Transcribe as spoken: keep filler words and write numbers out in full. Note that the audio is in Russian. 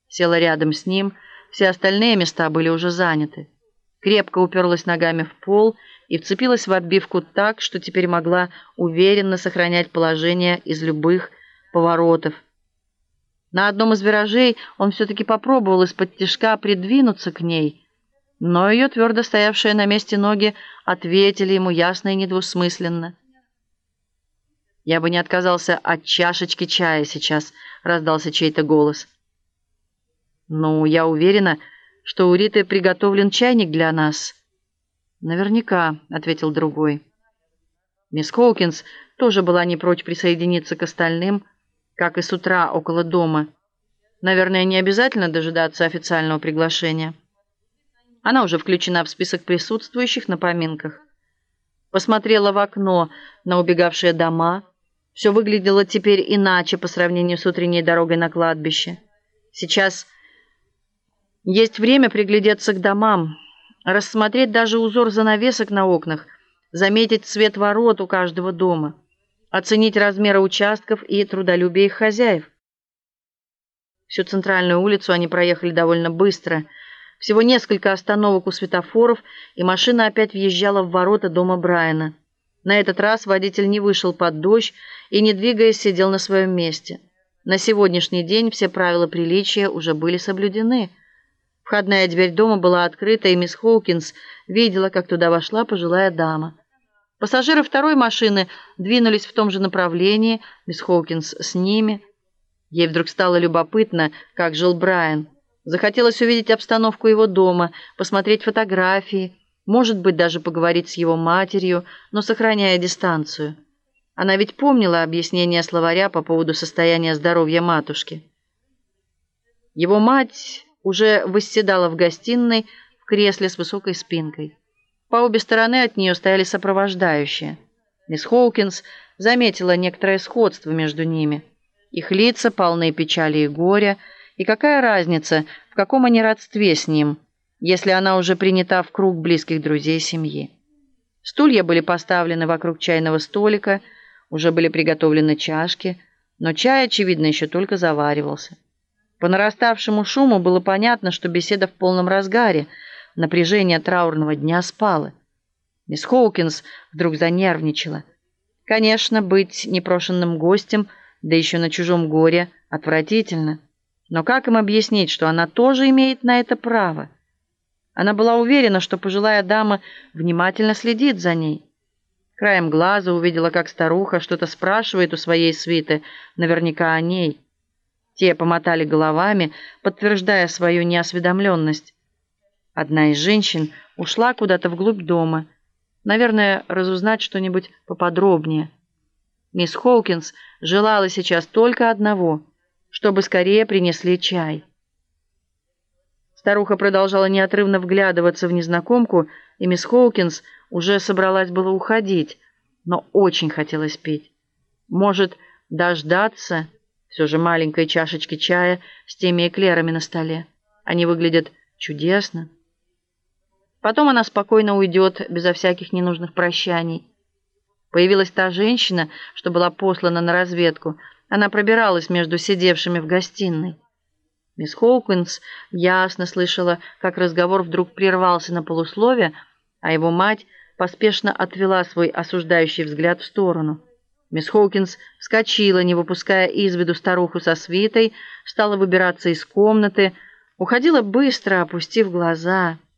Села рядом с ним, все остальные места были уже заняты. Крепко уперлась ногами в пол и вцепилась в обивку так, что теперь могла уверенно сохранять положение из любых поворотов. На одном из виражей он все-таки попробовал из-под тишка придвинуться к ней, но ее твердо стоявшие на месте ноги ответили ему ясно и недвусмысленно. «Я бы не отказался от чашечки чая сейчас», — раздался чей-то голос. «Ну, я уверена, что у Риты приготовлен чайник для нас». «Наверняка», — ответил другой. Мисс Хоукинс тоже была не прочь присоединиться к остальным, как и с утра около дома. Наверное, не обязательно дожидаться официального приглашения. Она уже включена в список присутствующих на поминках. Посмотрела в окно на убегавшие дома. Все выглядело теперь иначе по сравнению с утренней дорогой на кладбище. Сейчас есть время приглядеться к домам, рассмотреть даже узор занавесок на окнах, заметить цвет ворот у каждого дома, оценить размеры участков и трудолюбие их хозяев. Всю центральную улицу они проехали довольно быстро. Всего несколько остановок у светофоров, и машина опять въезжала в ворота дома Брайана. На этот раз водитель не вышел под дождь и, не двигаясь, сидел на своем месте. На сегодняшний день все правила приличия уже были соблюдены. Входная дверь дома была открыта, и мисс Хоукинс видела, как туда вошла пожилая дама. Пассажиры второй машины двинулись в том же направлении, мисс Хоукинс с ними. Ей вдруг стало любопытно, как жил Брайан. Захотелось увидеть обстановку его дома, посмотреть фотографии, может быть, даже поговорить с его матерью, но сохраняя дистанцию. Она ведь помнила объяснение словаря по поводу состояния здоровья матушки. Его мать уже восседала в гостиной в кресле с высокой спинкой. По обе стороны от нее стояли сопровождающие. Мисс Хоукинс заметила некоторое сходство между ними. Их лица полны печали и горя, и какая разница, в каком они родстве с ним, если она уже принята в круг близких друзей семьи. Стулья были поставлены вокруг чайного столика, уже были приготовлены чашки, но чай, очевидно, еще только заваривался. По нараставшему шуму было понятно, что беседа в полном разгаре, напряжение траурного дня спало. Мисс Хоукинс вдруг занервничала. Конечно, быть непрошенным гостем, да еще на чужом горе, отвратительно. Но как им объяснить, что она тоже имеет на это право? Она была уверена, что пожилая дама внимательно следит за ней. Краем глаза увидела, как старуха что-то спрашивает у своей свиты, наверняка о ней. Те помотали головами, подтверждая свою неосведомленность. Одна из женщин ушла куда-то вглубь дома. Наверное, разузнать что-нибудь поподробнее. Мисс Хоукинс желала сейчас только одного, чтобы скорее принесли чай. Старуха продолжала неотрывно вглядываться в незнакомку, и мисс Хоукинс уже собралась было уходить, но очень хотелось пить. Может, дождаться все же маленькой чашечки чая с теми эклерами на столе. Они выглядят чудесно. Потом она спокойно уйдет, безо всяких ненужных прощаний. Появилась та женщина, что была послана на разведку. Она пробиралась между сидевшими в гостиной. Мисс Хоукинс ясно слышала, как разговор вдруг прервался на полуслове, а его мать поспешно отвела свой осуждающий взгляд в сторону. Мисс Хоукинс вскочила, не выпуская из виду старуху со свитой, стала выбираться из комнаты, уходила быстро, опустив глаза.